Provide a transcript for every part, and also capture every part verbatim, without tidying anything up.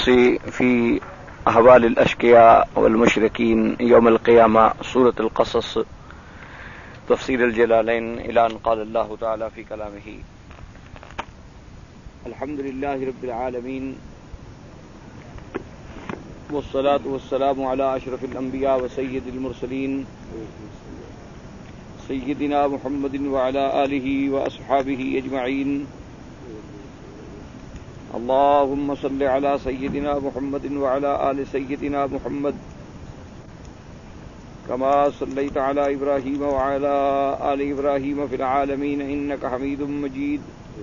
في أحوال الأشقياء والمشركين يوم القيامة سورة القصص تفسير الجلالين إلى أن قال الله تعالى في كلامه الحمد لله رب العالمين والصلاة والسلام على أشرف الأنبياء وسيد المرسلين سيدنا محمد وعلى آله وأصحابه أجمعين اللهم صل على سيدنا محمد وعلى آل سيدنا محمد كما صليت على إبراهيم وعلى آل إبراهيم في العالمين إنك حميد مجيد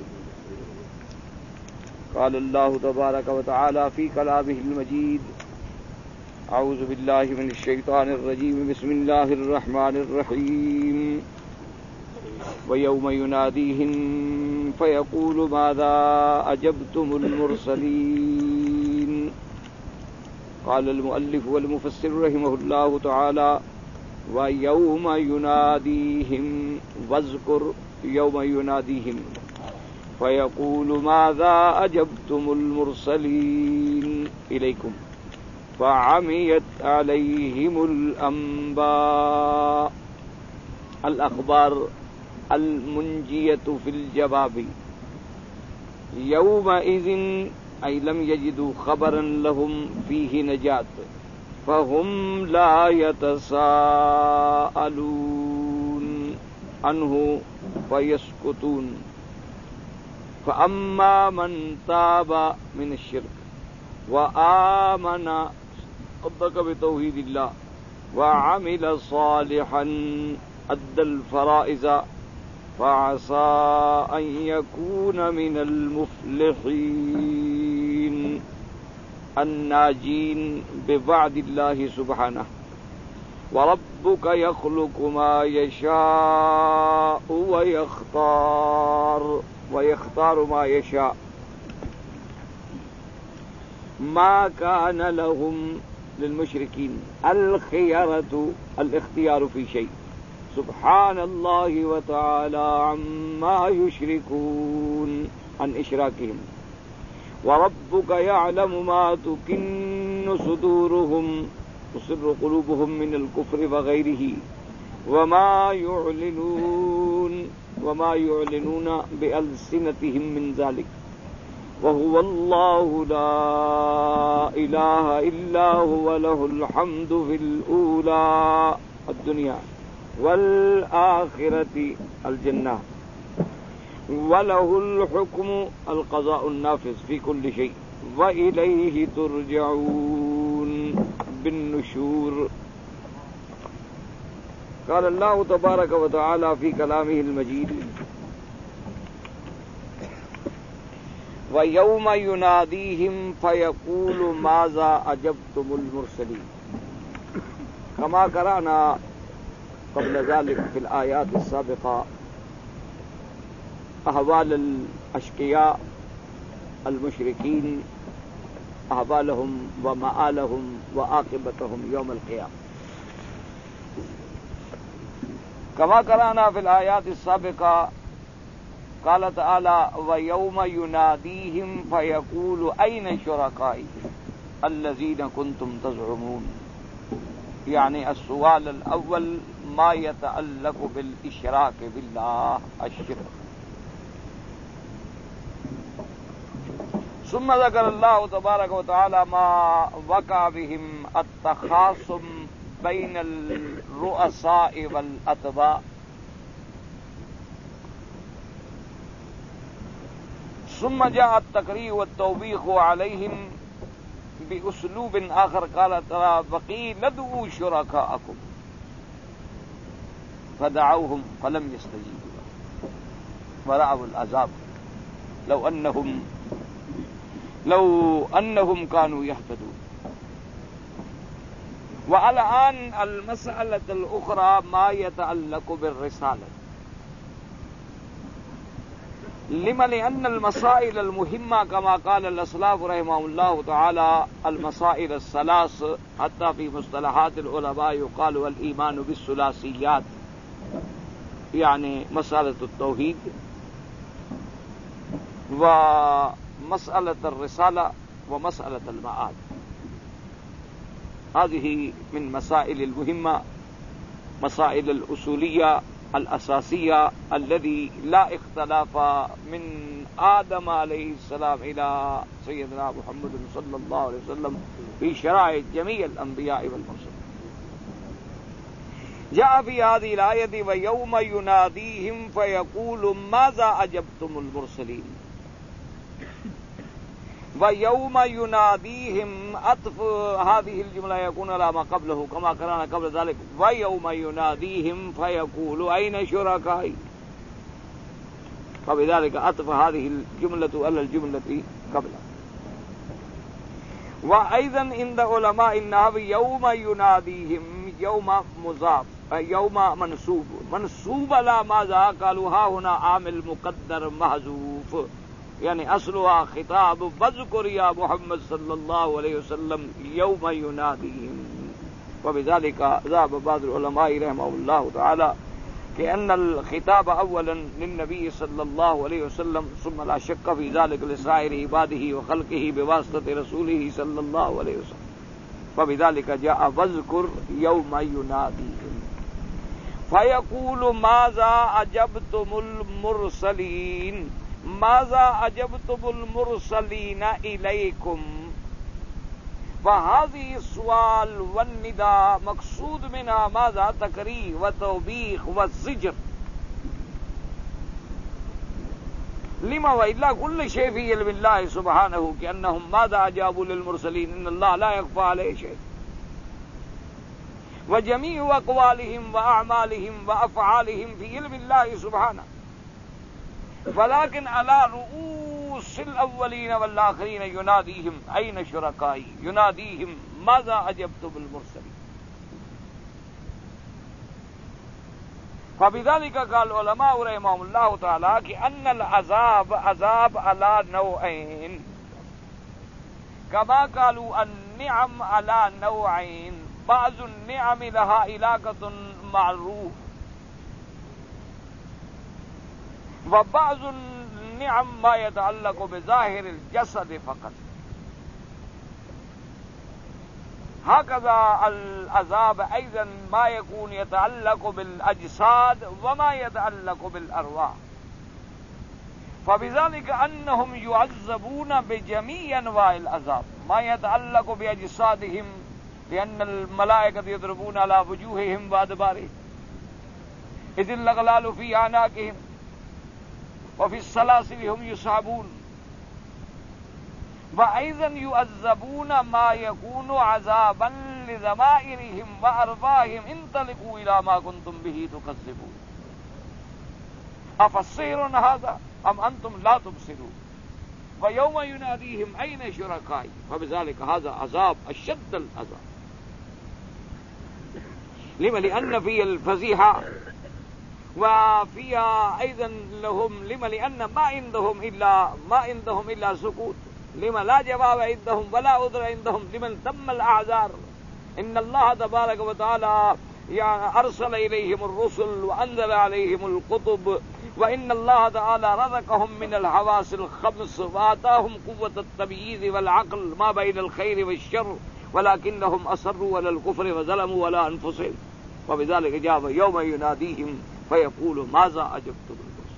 قال الله تبارك وتعالى في كلامه المجيد أعوذ بالله من الشيطان الرجيم بسم الله الرحمن الرحيم ويوم يناديهم فيقول ماذا أجبتم المرسلين قال المؤلف والمفسر رحمه الله تعالى ويوم يناديهم واذكر يوم يناديهم فيقول ماذا أجبتم المرسلين إليكم فعميت عليهم الأنباء الأخبار المنجية في الجواب يومئذ أي لم يجدوا خبرا لهم فيه نجاة فهم لا يتساءلون عنه فيسكتون فأما من تاب من الشرك وآمن صدق بتوحيد الله وعمل صالحا أدى الفرائض فعسى أن يكون من المفلحين الناجين بوعد الله سبحانه وربك يخلق ما يشاء ويختار ويختار ما يشاء ما كان لهم للمشركين الخيرة الاختيار في شيء سبحان الله وتعالى عما يشركون عن إشراكهم وربك يعلم ما تكن صدورهم تصر قلوبهم من الكفر وغيره وما يعلنون وما يعلنون بألسنتهم من ذلك وهو الله لا إله إلا هو له الحمد في الأولى الدنيا والآخرة الجنة وله الحكم القضاء النافذ في كل شيء وإليه ترجعون بالنشور قال الله تبارك وتعالى في كلامه المجيد وَيَوْمَ يُنَادِيهِمْ فَيَقُولُ مَاذَا أَجَبْتُمُ الْمُرْسَلِينَ كما قرأنا قبل ذلك في الآيات السابقة أحوال الأشقياء المشركين أحوالهم ومآلهم وعاقبتهم يوم القيامة كما قرأنا في الآيات السابقة قال تعالى ويوم يناديهم فيقول أين شركائي الذين كنتم تزعمون يعني السؤال الأول ما يتعلق بالإشراك بالله الشرك ثم ذكر الله تبارك وتعالى ما وقع بهم التخاصم بين الرؤساء والأتباع ثم جاء التقرير والتوبيخ عليهم بأسلوب آخر قال ترى وقيل ادعوا شركاءكم فدعوهم فلم يستجيبوا ورأوا العذاب لو أنهم لو أنهم كانوا يهتدون. والآن المسألة الأخرى ما يتعلق بالرسالة لما لأن المسائل المهمة كما قال الأسلاف رحمه الله تعالى المسائل الثلاث حتى في مصطلحات العلماء يقال الإيمان بالثلاثيات يعني مسألة التوحيد ومسألة الرسالة ومسألة المعاد. هذه من مسائل المهمة، مسائل الأصولية الأساسية الذي لا اختلاف من آدم عليه السلام إلى سيدنا محمد صلى الله عليه وسلم في شرائع جميع الأنبياء والمرسلين. جاء في هذه الآية ويوم يناديهم فيقول ماذا أجبتم المرسلين. ويوم يناديهم عطف هذه الجملة يكون على ما قبله كما قرأنا قبل ذلك. ويوم يناديهم فيقول أين شركائي، فبذلك عطف هذه الجملة على الجملة قبلها. وأيضا عند علماء النحو يوم يناديهم يوم مضاف، يوم منصوب، منصوب على ماذا؟ قالوا ها هنا عامل مقدر محذوف، يعني اصلها خطاب واذكر يا محمد صلى الله عليه وسلم يوم يناديهم. وبذلك ذهب بعض العلماء رحمه الله تعالى كأن الخطاب اولا للنبي صلى الله عليه وسلم، ثم لا شك في ذلك لسائر عباده وخلقه بواسطة رسوله صلى الله عليه وسلم. فبذلك جاء واذكر يوم يناديهم فيقول ماذا أجبتم المرسلين. ماذا أجبتم المرسلين إليكم. وهذه السؤال والنداء مقصود منها ماذا؟ تكرير وتوبيخ والزجر. لما وإلا كل شيء في علم الله سبحانه كأنهم ماذا أجابوا للمرسلين، إن الله لا يخفى عليه شيء. وجميع أقوالهم وأعمالهم وأفعالهم في علم الله سبحانه، ولكن على رؤوس الأولين والآخرين يناديهم أين شركائي، يناديهم ماذا أجبتم المرسلين. فبذلك قال العلماء رحمهم الله تعالى كأن العذاب عذاب على نوعين، كما قالوا النعم على نوعين، بعض النعم لها علاقة مع الروح، وبعض النعم ما يتعلق بظاهر الجسد فقط. هكذا العذاب أيضا ما يكون يتعلق بالأجساد وما يتعلق بالأرواح. فبذلك أنهم يعذبون بجميع أنواع العذاب، ما يتعلق بأجسادهم لأن الملائكة يضربون على وجوههم وأدبارهم، إذ الأغلال في أعناقهم وفي السلاسل هم يسحبون. وأيضا يعذبون ما يكون عذابا لضمائرهم وأرواحهم، انطلقوا إلى ما كنتم به تكذبون. أفالسحر هذا أم أنتم لا تبصرون. ويوم يناديهم أين شركائي، فبذلك هذا عذاب أشد العذاب. لما؟ لأن في الفزيحة وفيها أيضا لهم، لما؟ لأن ما عندهم إلا ما عندهم إلا سكوت. لما؟ لا جواب عندهم ولا عذر عندهم لمن تم الأعذار. إن الله تبارك وتعالى يعني أرسل إليهم الرسل وأنزل عليهم الكتب، وإن الله تعالى رزقهم من الحواس الخمس وآتاهم قوة التمييز والعقل ما بين الخير والشر، ولكنهم أصروا على الكفر وظلموا على أنفسهم. وبذلك جاء يوم يناديهم فيقول ماذا أجبتم المرسلين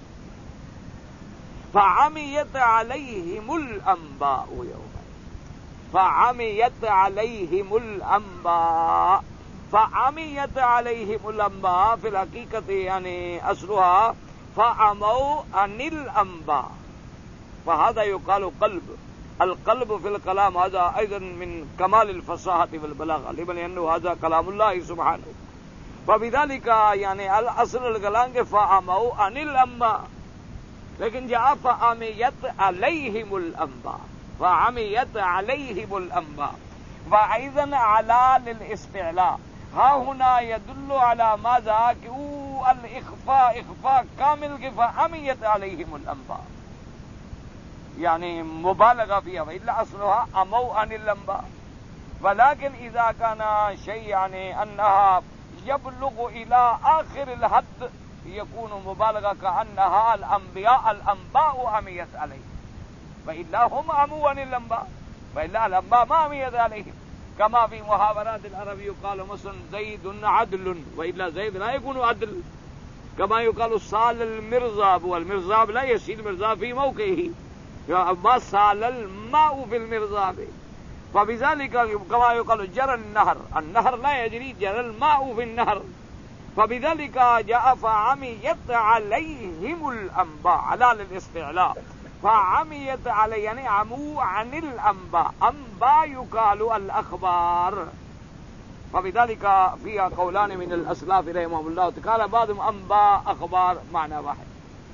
فعميت عليهم الأنباء يومئذ. فعميت عليهم الأنباء، فعميت عليهم الأنباء في الحقيقة يعني أصلها فعموا عن الأنباء، فهذا يقال قلب. القلب في الكلام هذا أيضا من كمال الفصاحة والبلاغة، لأنه هذا كلام الله سبحانه. فبذلك يعني الأصل الكلام فعموا عن الأنباء، لیکن جاء فعميت عليهم الأنباء، فعميت عليهم الأنباء. وأيضا على للاستعلاء، ها هنا يدل على ماذا؟ الإخفاء، إخفاء كامل، فعميت عليهم الأنباء يعني مبالغة فيها، وإلا أصلها أموا عن الأنباء. ولكن إذا كان شيء يعني أنها يبلغ إلى آخر الحد يكون مبالغة، كأنها الأنبياء الأنباء عميت عليه، وإلا هم عموا عن الأنباء. وإلا الأنباء ما عميت عليهم كما في محاورات العرب يقال مثلا زيد عدل وإلا زيد لا يكون عدل كما يقال سال المرزاب والمرزاب لا يسيل المرزاب في موقعه ما سال الماء في المرزاب فبذلك كما يقال جرى النهر النهر لا يجري جرى الماء في النهر فبذلك جاء فعميت عليهم الأنباء على الاستعلاء فعميت علي يعني عموا عن الأنباء أنباء يقال الأخبار فبذلك فيها قولان من الأسلاف رحمهم الله قال بعضهم أنباء أخبار معنى واحد.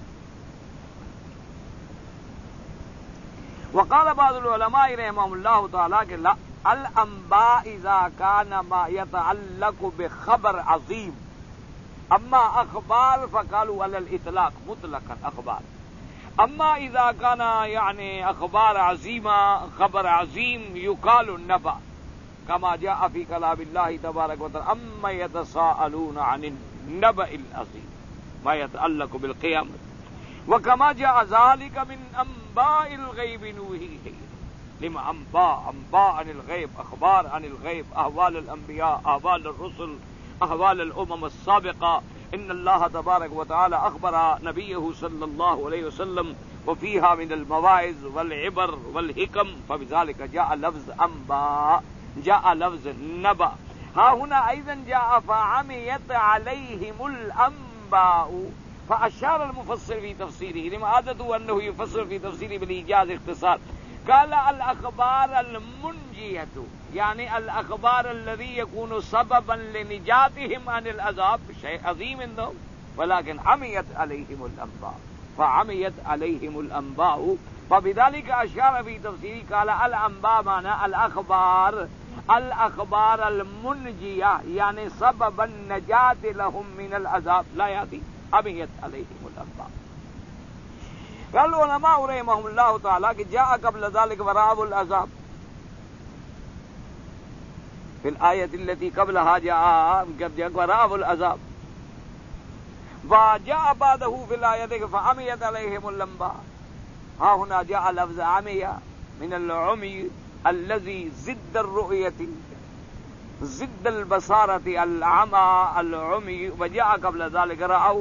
وقال بعض العلماء رحمهم الله تعالى کہ لا الأنباء إذا كان ما يتعلق بخبر عظيم أما أخبار فقالوا على الإطلاق مطلقا أخبار أما إذا كان يعني أخبار عظيمة خبر عظيم يقال النبأ كما جاء في كلام الله تبارك وتعالى أما يتساءلون عن النبأ العظيم ما يتعلق بالقيامة وكما جاء ذلك من أنباء الغيب نوحيه لما أنباء أنباء عن الغيب أخبار عن الغيب أحوال الأنبياء أحوال الرسل أحوال الأمم السابقة إن الله تبارك وتعالى أخبر نبيه صلى الله عليه وسلم وفيها من المواعظ والعبر والحكم فبذلك جاء لفظ أنباء جاء لفظ نبأ. ها هنا أيضا جاء فعميت عليهم الأنباء فأشار المفسر في تفسيره لما عادته أنه يفسر في تفسيره بالإيجاز اختصار قال الأخبار المنجية يعني الأخبار الذي يكون سببا لنجاتهم عن العذاب شيء عظيم عندهم ولكن عميت عليهم الأنباء فعميت عليهم الأنباء فبذلك أشار في تفسيره قال الأنباء معنى الأخبار الأخبار المنجية يعني سبب النجاة لهم من العذاب لا يأتي عميت عليهم الأنباء. قال العلماء رحمهم الله تعالى کہ جاء قبل ذلك ورعب العذاب في الآية التي قبلها جاء ورعب العذاب وجاء بعده في الآية فعميت عليهم الأنباء. ها هنا جاء لفظ عمية من العمي الذي زد الرؤية زد البصارة العمى العمي وجاء قبل ذلك رأوا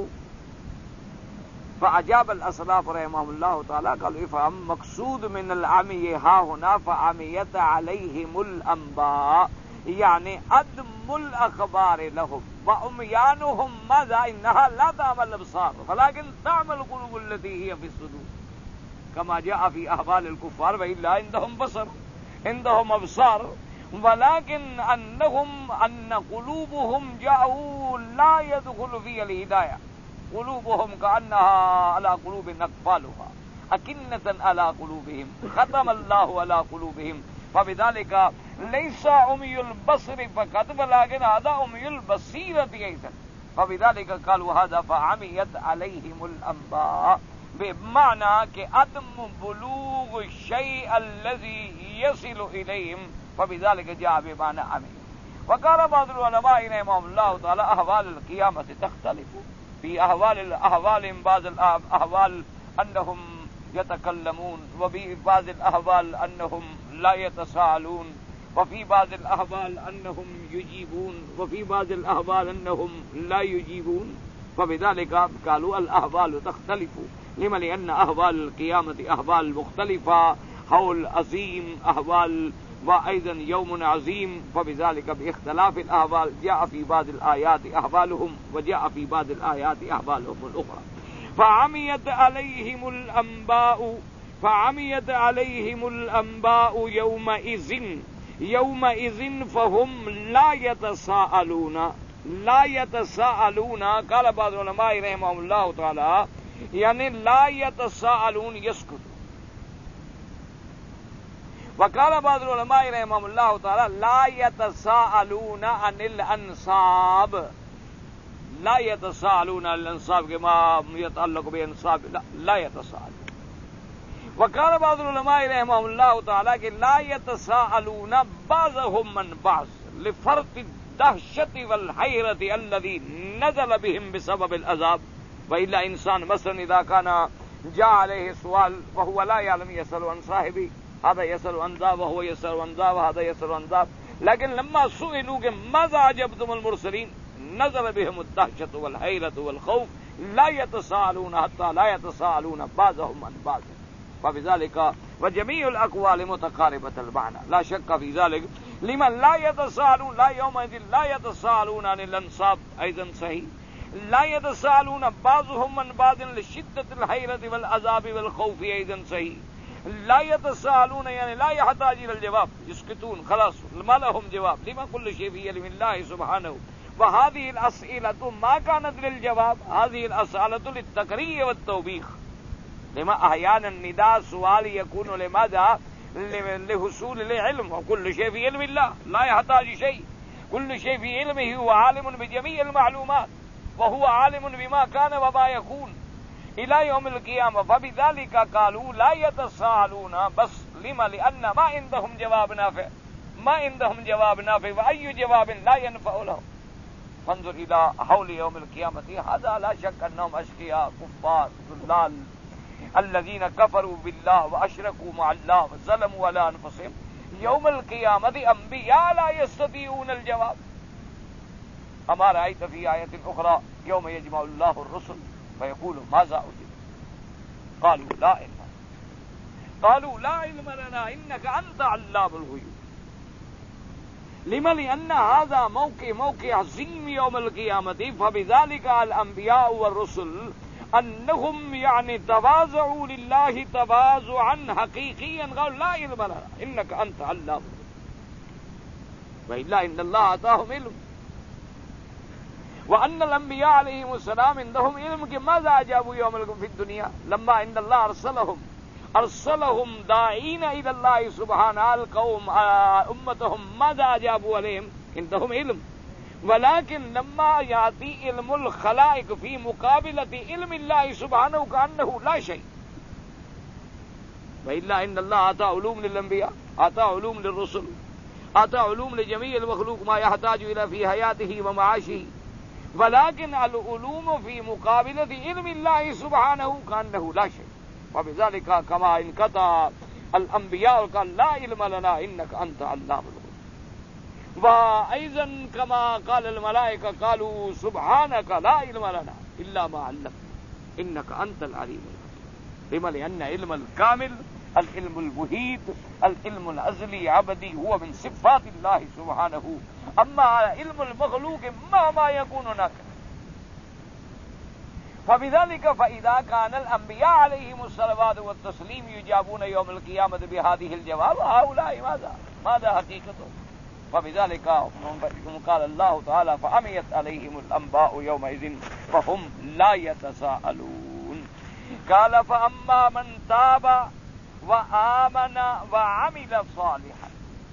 فأجاب الأسلاف رحمهم الله تعالى قالوا افهم مقصود من العمي ها هنا فعميت عليهم الأنباء يعني عدم الأخبار لهم وعميانهم ماذا إنها لا تعمل الأبصار ولكن تعمل القلوب التي هي في الصدور كما جاء في أحوال الكفار وإلا عندهم بصر عندهم أبصار ولكن أنهم أن قلوبهم جاءوا لا يدخل فيها الهداية قلوبهم كأنها على قلوب أقفالها أكنة على قلوبهم ختم الله على قلوبهم فبذلك ليس عمي البصر فقط ولكن هذا عمي البصيرة أيضا فبذلك قالوا هذا فعميت عليهم الأنباء بمعنى كعدم بلوغ الشيء الذي يصل إليهم فبذلك جاء بمعنى عمي. وقال بعض العلماء رحمهم الله تعالى أحوال القيامة تختلف في أحوال الأحوال بعض الأحوال أنهم يتكلمون وفي بعض الأحوال أنهم لا يتساءلون وفي بعض الأحوال أنهم يجيبون وفي بعض الأحوال أنهم لا يجيبون فبذلك قالوا الأحوال تختلف لما لأن أحوال القيامة أحوال مختلفة حول عظيم أحوال وأيضا يوم عظيم فبذلك باختلاف الأحوال جاء في بعض الآيات أحوالهم وجاء في بعض الآيات أحوالهم الأخرى. فعميت عليهم الأنباء فعميت عليهم الأنباء يومئذ يومئذ فهم لا يتساءلون لا يتساءلون قال بعض العلماء رحمهم الله تعالى يعني لا يتساءلون يسكت. وقال بعض العلماء رحمهم الله تعالى لا يتساءلون عن الأنصاب لا يتساءلون عن الأنصاب كما يتعلق بأنصاب لا, لا يتساءلون. وقال بعض العلماء رحمهم الله تعالى لا يتساءلون بعضهم من بعض لفرط الدهشة والحيرة الذي نزل بهم بسبب العذاب وإلا إنسان مثلا إذا كان جاء عليه سؤال وهو لا يعلم يسأل عن صاحبه هذا يسأل عن ذا وهو يسأل عن ذا وهذا يسأل عن ذا. لیکن لما سئلوا کہ ماذا عجبتم المرسلین نزل بهم الدهشة والحيرة والخوف لا يتساءلون حتى لا يتساءلون بعضهم عن بعض فبذلك وجميع الأقوال متقاربة المعنى لا شك في ذلك. لمن لا يتساءلون لا يومئذ لا يتساءلون عن الأنصاب أيضا صحيح. لا يتساءلون بعضهم عن بعض لشدة الحيرة والعذاب والخوف أيضا صحيح. لا يتساءلون يعني لا يحتاج إلى الجواب يسكتون خلاص ما لهم جواب. لما كل شيء في علم الله سبحانه. وهذه الأسئلة ما كانت للجواب هذه الأسئلة للتقرير والتوبيخ. لما أحيانا النداء سؤال يكون لماذا لحصول العلم وكل شيء في علم الله لا يحتاج شيء. كل شيء في علمه هو عالم بجميع المعلومات وهو عالم بما كان وما يكون إلى يوم القيامة. فبذلك قالوا لا يتساءلون بس لما لأن ما عندهم جواب نافع ما عندهم جواب نافع وأي جواب لا ينفع لهم. فانظر إلى حول يوم القيامة هذا لا شك أنهم أشقياء كفار ضلال الذين كفروا بالله وأشركوا مع الله وظلموا على أنفسهم. يوم القيامة أنبياء لا يستطيعون الجواب. أما رأيت في آية أخرى يوم يجمع الله الرسل فيقول ماذا أجيب قالوا لا علم قالوا لا علم لنا إنك أنت علام الغيوب. لما لأن هذا موقع موقع عظيم يوم القيامة. فبذلك الأنبياء والرسل أنهم يعني تواضعوا لله تواضعا حقيقيا قالوا لا علم لنا إنك أنت علام وإلا إن الله أعطاهم علم. وأن الأنبياء عليهم السلام عندهم علم کہ ماذا أجابوا يوم في الدنيا لما إن الله أرسلهم أرسلهم داعين إلى الله سبحانه القوم أمتهم ماذا أجابوا عليهم عندهم علم. ولكن لما يأتي علم الخلائق في مقابلة علم الله سبحانه كأنه لا شيء. وإلا إن الله أعطى علوم للأنبياء أعطى علوم للرسل أعطى علوم لجميع المخلوق ما يحتاج إلى في حياته ومعاشه. ولكن العلوم في مقابلة علم الله سبحانه كأنه لا شيء. وبذلك كما انقطع الأنبياء قال لا علم لنا إنك أنت علام الغيوب. وأيضا كما قال الملائكة قالوا سبحانك لا علم لنا إلا ما علمتنا إنك أنت العليم الحكيم. لما لأن علم الكامل العلم المحيط العلم الأزلي عبدي هو من صفات الله سبحانه. أما علم المخلوق ما ما يكون هناك. فبذلك فإذا كان الأنبياء عليهم الصلوات والتسليم يجابون يوم القيامة بهذه الجواب هؤلاء ماذا ماذا حقيقته. فبذلك قال الله تعالى فعميت عليهم الأنباء يومئذ فهم لا يتساءلون. قال فأما من تاب وآمن وعمل صالحا.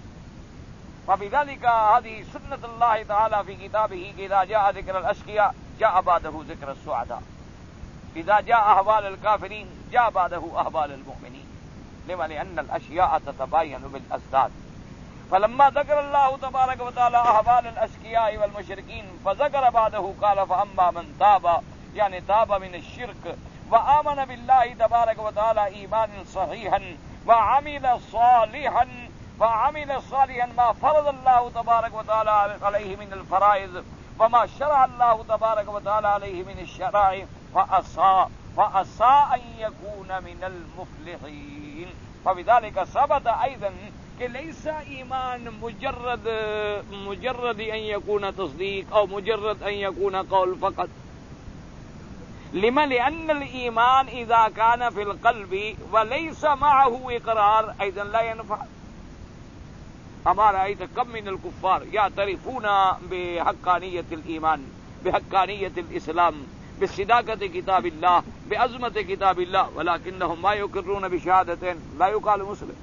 فبذلك هذه سنة الله تعالى في كتابه إذا جاء ذكر الأشقياء جاء بعده ذكر السعداء. إذا جاء أحوال الكافرين جاء بعده أحوال المؤمنين. لما لأن الأشياء تتباين بالأزداد. فلما ذكر الله تبارك وتعالى أحوال الأشقياء والمشركين فذكر بعده قال فأما من تاب يعني تاب من الشرك وآمن بالله تبارك وتعالى إيمانا صحيحا وعمل صالحا فعمل صالحا ما فرض الله تبارك وتعالى عليه من الفرائض وما شرع الله تبارك وتعالى عليه من الشرائع فأساء فأساء أن يكون من المفلحين. فبذلك ثبت أيضا کہ ليس ایمان مجرد مجرد ان يكون تصدیق او مجرد ان يكون قول فقط. لما لأن الإيمان إذا كان في القلب وليس معه إقرار أيضا لا ينفع. أما رأيت كم من الكفار يعترفون بحقانية الإيمان بحقانية الإسلام بصداقة كتاب الله بعظمة كتاب الله ولكنهم ما يقرون بشهادتين لا يقال مسلم.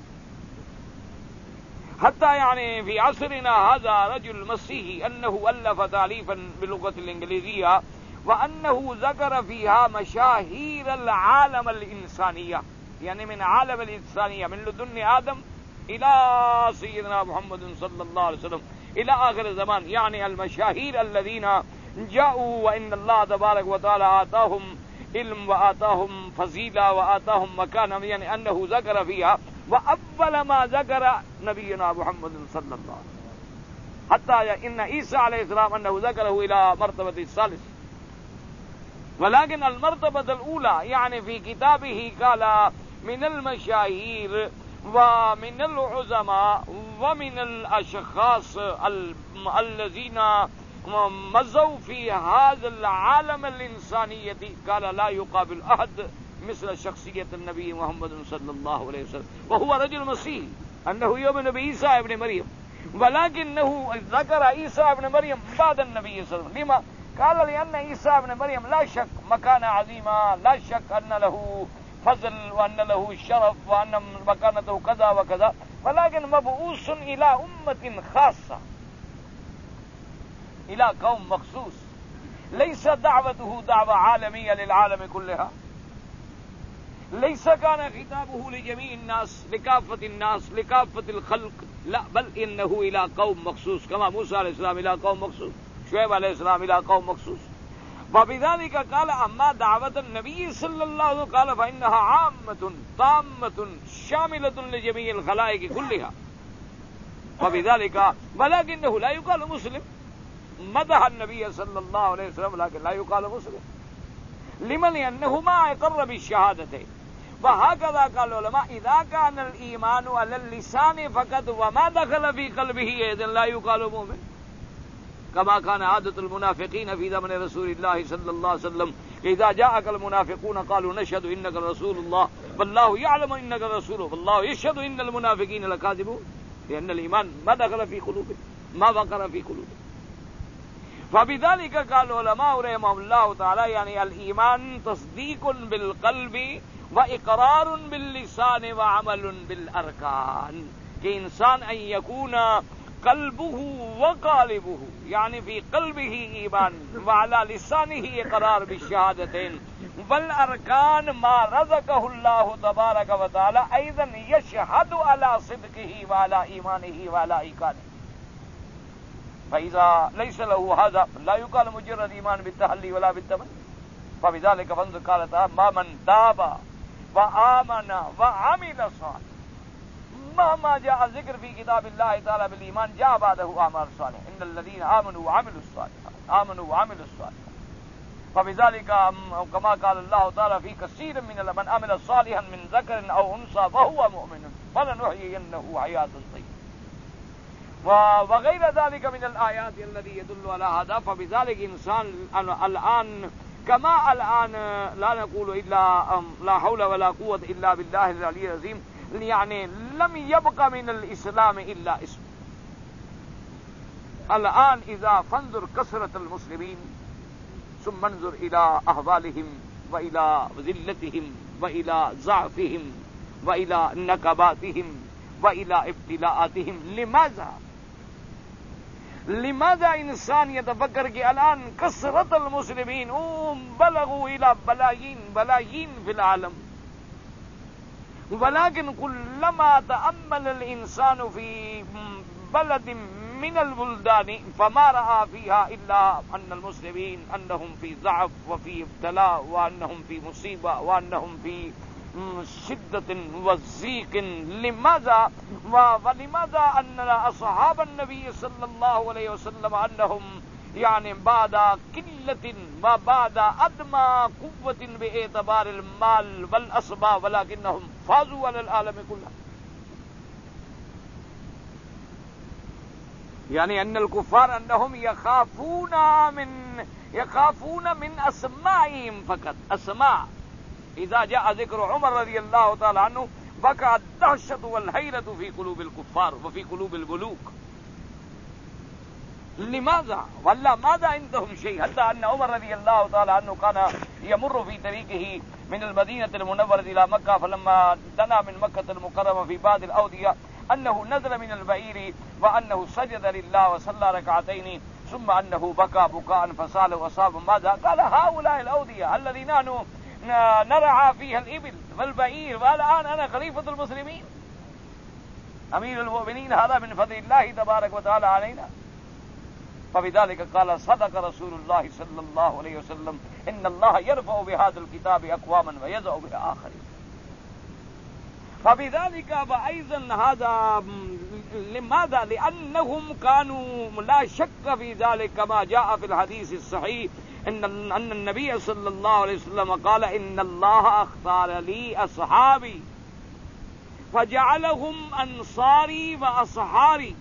حتى يعني في عصرنا هذا رجل مسيحي أنه ألف تأليفا باللغة الإنجليزية وأنه ذكر فيها مشاهير العالم الإنسانية يعني من عالم الإنسانية من لدن آدم إلى سيدنا محمد صلى الله عليه وسلم إلى آخر الزمان يعني المشاهير الذين جاءوا وإن الله تبارك وتعالى آتاهم علم وآتاهم فضيلة وآتاهم مكانا يعني أنه ذكر فيها وأول ما ذكر نبينا محمد صلى الله عليه وسلم حتى إن عيسى عليه السلام أنه ذكره إلى مرتبة الثالث، ولكن المرتبة الأولى يعني في كتابه قال من المشاهير ومن العظماء ومن الأشخاص الذين مضوا في هذا العالم الإنسانية قال لا يقابل أحد مثل شخصية النبي محمد صلى الله عليه وسلم، وهو رجل مسيحي أنه يؤمن بعيسى ابن مريم، ولكنه ذكر عيسى ابن مريم بعد النبي صلى الله عليه وسلم. لما؟ قال لأن عيسى ابن مريم لا شك مكان عظيما، لا شك أن له فضل وأن له شرف وأن مكانته كذا وكذا، ولكن مبعوث إلى أمة خاصة، إلى قوم مخصوص، ليس دعوته دعوة عالمية للعالم كلها، ليس كان خطابه لجميع الناس لكافة الناس لكافة الخلق، لا بل إنه إلى قوم مخصوص، كما موسى عليه السلام إلى قوم مخصوص، شعیب علیہ السلام إلى قوم مخصوص. وبذلك قال أما دعوة النبي صلى الله عليه وسلم قال فإنها عامة تامة شاملة لجميع الخلائق كلها. وبذلك ولكنه لا يقال مسلم، مدح النبي صلى الله عليه وسلم لكن لا يقال مسلم. لمن؟ لأنه ما أقر بالشهادتين. وهكذا قال العلماء إذا كان الإيمان على اللسان فقط وما دخل في قلبه إذن لا يقال مؤمن، كما كان عادة المنافقين في زمن رسول الله صلى الله عليه وسلم إذا جاءك المنافقون قالوا نشهد إنك رسول الله والله يعلم إنك رسوله والله يشهد إن المنافقين لكاذبون، لأن الإيمان ما دخل في قلوبهم ما وقر في قلوبهم. فبذلك قال العلماء رحمهم الله تعالى يعني الإيمان تصديق بالقلب وإقرار باللسان وعمل بالأركان، کہ انسان أن يكون قلبه وقالبه يعني في قلبه إيمان وعلى لسانه إقرار بالشهادتين، والأركان ما رزقه الله تبارك وتعالى أيضا يشهد على صدقه وعلى إيمانه وعلى إيقانه. فإذا ليس له هذا لا يقال مجرد إيمان بالتحلي ولا بالتمني. فبذلك فانظر قال تعالى ما من تاب وآمن وعمل صالحا، ما ما جاء ذکر في كتاب الله تعالى بالإيمان جاء بعده أعمال صالحة، إن الذين آمنوا وعملوا الصالحات آمنوا وعملوا الصالحات. فبذلك كما قال الله تعالى في كثير من من عمل صالحا من ذكر أو أنثى وهو مؤمن فلنحيينه حياة طيبة وغير ذلك من الآيات الذي يدل على هذا. فبذلك إنسان الآن كما الآن لا نقول إلا لا حول ولا قوة إلا بالله العلي العظيم، يعني لم يبقى من الإسلام إلا اسم. الآن إذا فانظر كثرة المسلمين ثم انظر إلى أحوالهم وإلى ذلتهم وإلى ضعفهم وإلى نكباتهم وإلى ابتلاءاتهم. لماذا لماذا إنسان يتفكر کہ الآن كثرة المسلمين بلغوا إلى بلايين بلايين في العالم، ولكن كلما تأمل الإنسان في بلد من البلدان فما رأى فيها إلا أن المسلمين أنهم في ضعف وفي ابتلاء وأنهم في مصيبة وأنهم في شدة وضيق. لماذا؟ ولماذا أن أصحاب النبي صلى الله عليه وسلم أنهم يعني بعد قلة وبعد أدنى قوة باعتبار المال والأسباب ولكنهم فازوا على العالم كله. يعني أن الكفار أنهم يخافون من يخافون من أسمائهم فقط، أسماء. إذا جاء ذكر عمر رضي الله تعالى عنه بقى الدهشة والحيرة في قلوب الكفار وفي قلوب الملوك. لماذا؟ والله ماذا عندهم شيء، حتى أن عمر رضي الله تعالى عنه كان يمر في طريقه من المدينة المنورة إلى مكة، فلما دنا من مكة المكرمة في بعض الأودية أنه نزل من البعير وأنه سجد لله وصلى ركعتين ثم أنه بكى بكاء فسال وصاب. ماذا؟ قال هؤلاء الأودية الذين نحن نرعى فيها الإبل والبعير والآن أنا خليفة المسلمين أمير المؤمنين، هذا من فضل الله تبارك وتعالى علينا. فبذلك قال صدق رسول الله صلى الله عليه وسلم إن الله يرفع بهذا الكتاب أقواما ويضع به آخرين. فبذلك وأيضا هذا لماذا؟ لأنهم كانوا لا شك في ذلك كما جاء في الحديث الصحيح ان ان النبي صلى الله عليه وسلم قال ان الله اختار لي اصحابي فجعلهم انصاري واصحاري.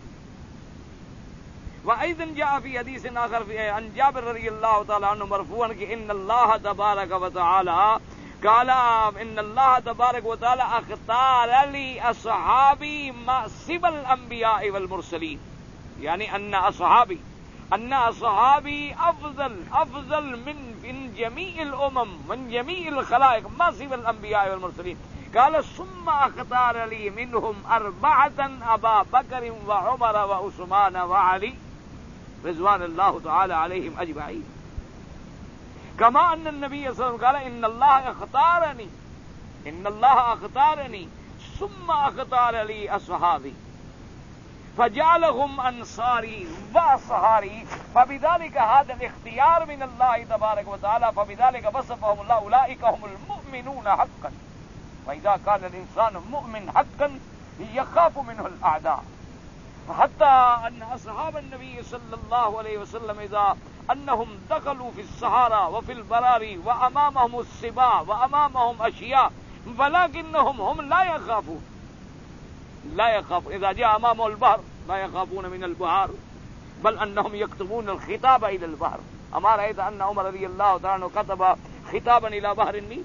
وايضا جاء في حديث اخر عن جابر رضي الله تعالى عنه مرفوعا ان الله تبارك وتعالى قال ان الله تبارك وتعالى اختار لي اصحابي مع سوى الانبياء والمرسلين، يعني ان اصحابي ان اصحابي افضل افضل من من جميع الامم من جميع الخلائق ما سوى الانبياء والمرسلين. قال ثم اختار لي منهم اربعه ابا بكر وعمر وعثمان وعلي رضوان الله تعالى عليهم اجمعين. كما ان النبي صلى الله عليه وسلم قال ان الله اختارني ان الله اختارني ثم اختار لي اصحابي فجعلهم انصاري واصحاري. فبذلك هذا الاختيار من الله تبارك وتعالى فبذلك وصفهم الله اولئك هم المؤمنون حقا. واذا كان الانسان مؤمن حقا يخاف منه الاعداء، حتى ان اصحاب النبي صلى الله عليه وسلم اذا انهم دخلوا في الصحراء وفي البراري وامامهم السباع وامامهم اشياء ولكنهم هم لا يخافون لا يخاف اذا جاء امامه البحر لا يخافون من البحار بل انهم يكتبون الخطاب الى البحر. اما رايت ان عمر رضي الله تعالى عنه كتب خطابا الى بحر النيل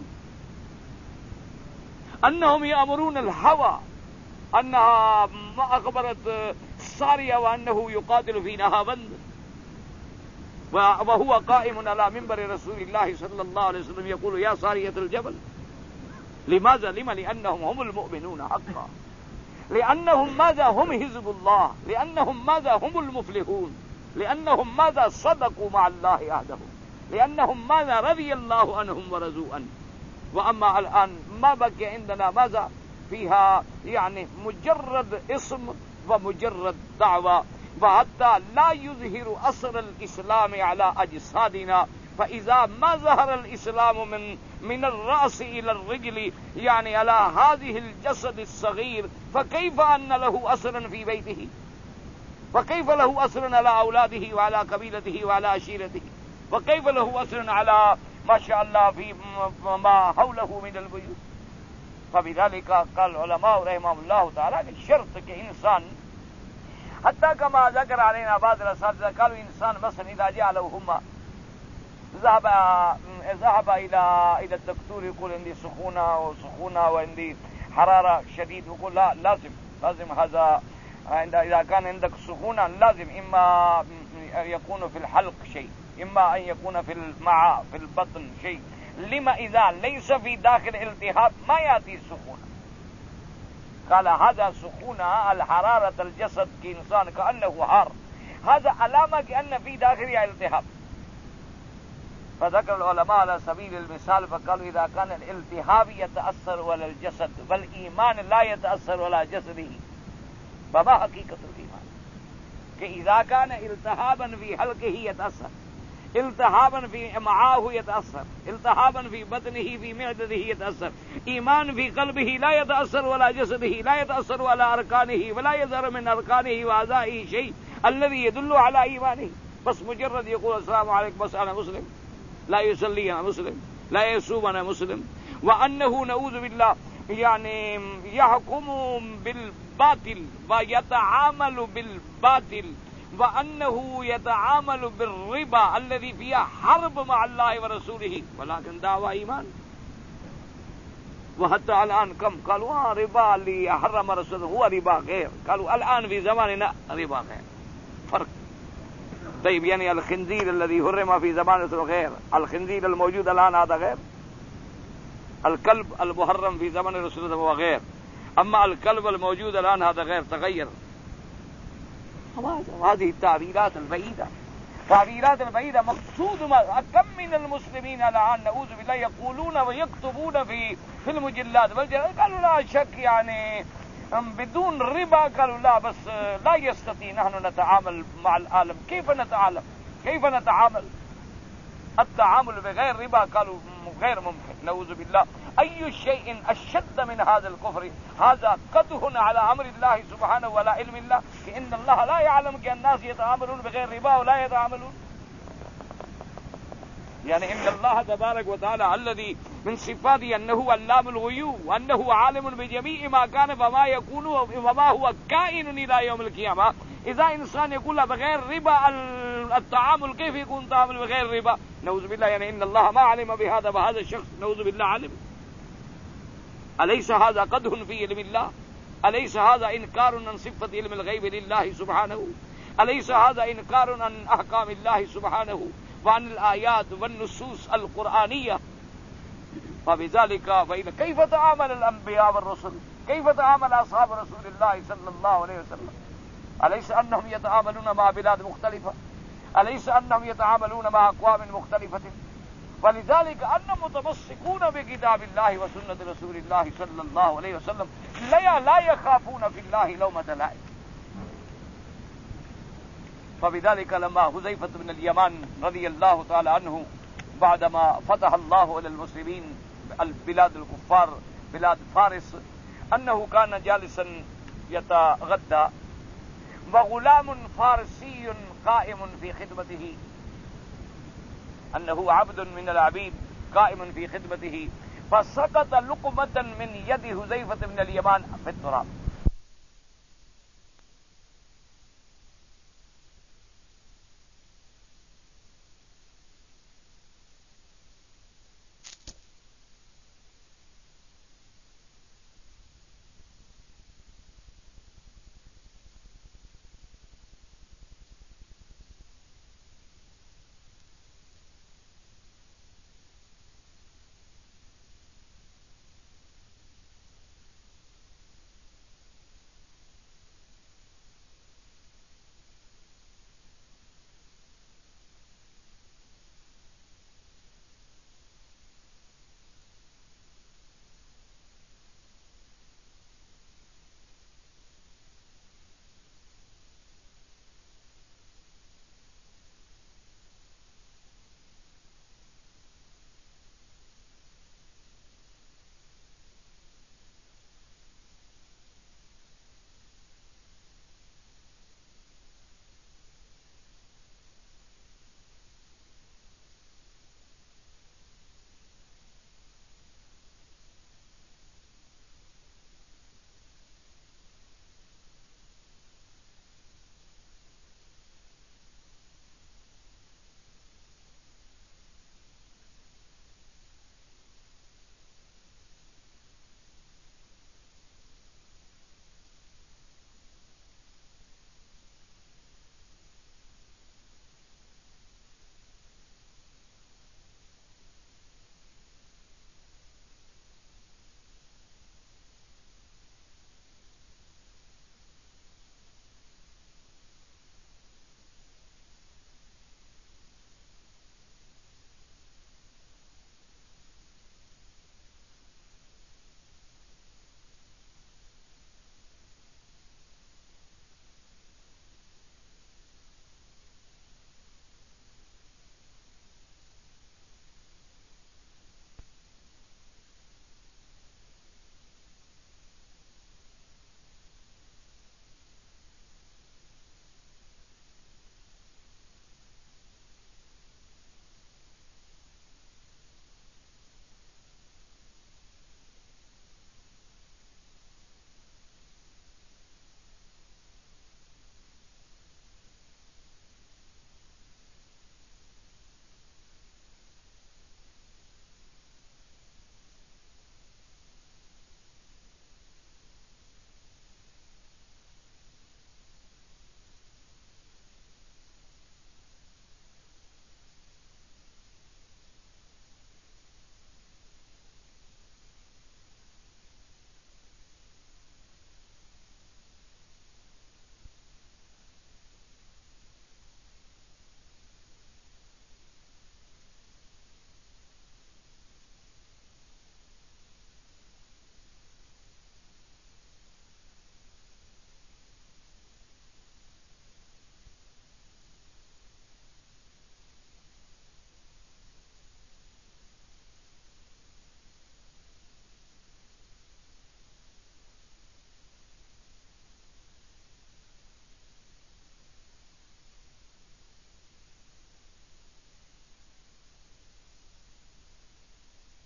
انهم يامرون الهوى انها ما اخبرت سارية وانه يقاتل في نهاوند وهو قائم على منبر رسول الله صلى الله عليه وسلم يقول يا سارية الجبل. لماذا؟ لما؟ لأنهم هم المؤمنون حقا، لأنهم ماذا؟ هم حزب الله، لأنهم ماذا؟ هم المفلحون، لأنهم ماذا؟ صدقوا مع الله عهدهم، لأنهم ماذا؟ رضي الله عنهم ورضوا عنه. وأما الآن ما بقي عندنا ماذا؟ فيها يعني مجرد اسم ومجرد دعوة، وحتى لا يظهر أثر الإسلام على أجسادنا. فإذا ما ظهر الإسلام من من الرأس إلى الرجل يعني على هذه الجسد الصغير فكيف أن له أثرا في بيته، وكيف له أثرا على أولاده وعلى قبيلته وعلى عشيرته، وكيف له أثرا على ما شاء الله في ما حوله من البيوت. فبذلك قال العلماء رحمهم الله تعالى الشرط كإنسان حتى كما ذكر علينا بعض الأساتذة قالوا إنسان مثلا إذا جاء له همة ذهب ذهب إلى إلى الدكتور يقول عندي سخونة وسخونة وعندي حرارة شديد، يقول لا لازم لازم هذا إذا كان عندك سخونة لازم إما يكون في الحلق شيء إما أن يكون في المع في البطن شيء. لما إذا ليس في داخل التهاب ما يأتي السخونة؟ قال هذا سخونة الحرارة الجسد كإنسان كأنه حار، هذا علامة كأن في داخله التهاب. فذكر العلماء على سبيل المثال فقالوا إذا كان الالتهاب يتأثر على الجسد والإيمان لا يتأثر على جسده فما حقيقة الإيمان؟ إذا كان التهابا في حلقه يتأثر، التهابا في معاه يتأثر، التهابا في بطنه في معدته يتأثر، إيمان في قلبه لا يتأثر ولا جسده لا يتأثر ولا أركانه ولا يظهر من أركانه وأعضائه شيء الذي يدل على إيمانه، بس مجرد يقول السلام عليكم بس أنا مسلم، لا يصلي أنا مسلم، لا يصوم أنا مسلم، وأنه نعوذ بالله يعني يحكم بالباطل ويتعامل بالباطل، وأنه يتعامل بالربا الذي فيها حرب مع الله ورسوله ولكن دعوى إيمان. وحتى الآن كم قالوا آه ربا اللي حرم رسوله هو ربا غير، قالوا الآن في زماننا ربا غير فرق. طيب يعني الخنزير الذي حرم في زمان رسوله غير، الخنزير الموجود الآن هذا غير، الكلب المحرم في زمن رسول الله هو غير، أما الكلب الموجود الآن هذا غير تغير. هذه التعبيرات البعيدة تعبيرات البعيدة مقصود ما كم من المسلمين الآن نعوذ بالله يقولون ويكتبون في في المجلات قالوا لا شك يعني بدون ربا، قالوا لا بس لا يستطيع نحن نتعامل مع العالم. كيف نتعامل كيف نتعامل التعامل بغير ربا؟ قالوا غير ممكن نعوذ بالله. أي شيء أشد من هذا الكفر. هذا قدح على أمر الله سبحانه وعلى علم الله، کہ ان اللہ لا يعلم کہ الناس يتعاملون بغیر ربا ولا يتعاملون. يعني ان الله تبارك وتعالى الذي من صفاته انه علام الغيوب وانه عالم بجميع ما كان وما يكون وما هو كائن الى يوم القيامه. اذا انسان يقول بغیر ربا التعامل كيف يكون تعامل بغیر ربا؟ نعوذ بالله. يعني ان الله ما علم بهذا وهذا الشخص نعوذ بالله علم. أليس هذا قدح في علم الله؟ أليس هذا إنكار عن صفة علم الغيب لله سبحانه؟ أليس هذا إنكار عن أحكام الله سبحانه وعن الآيات والنصوص القرآنية؟ فبذلك فإن كيف تعامل الأنبياء والرسل؟ كيف تعامل أصحاب رسول الله صلى الله عليه وسلم؟ أليس أنهم يتعاملون مع بلاد مختلفة؟ أليس أنهم يتعاملون مع أقوام مختلفة؟ ولذلك أنهم متمسكون بكتاب الله وسنة رسول الله صلى الله عليه وسلم لا لا يخافون في الله لومة لائم. فبذلك لما حذيفة بن اليمان رضي الله تعالى عنه بعدما فتح الله على المسلمين البلاد الكفار بلاد فارس أنه كان جالسا يتغدى وغلام فارسي قائم في خدمته، أنه عبد من العبيد قائم في خدمته، فسقط لقمة من يد حذيفة بن اليمان في التراب.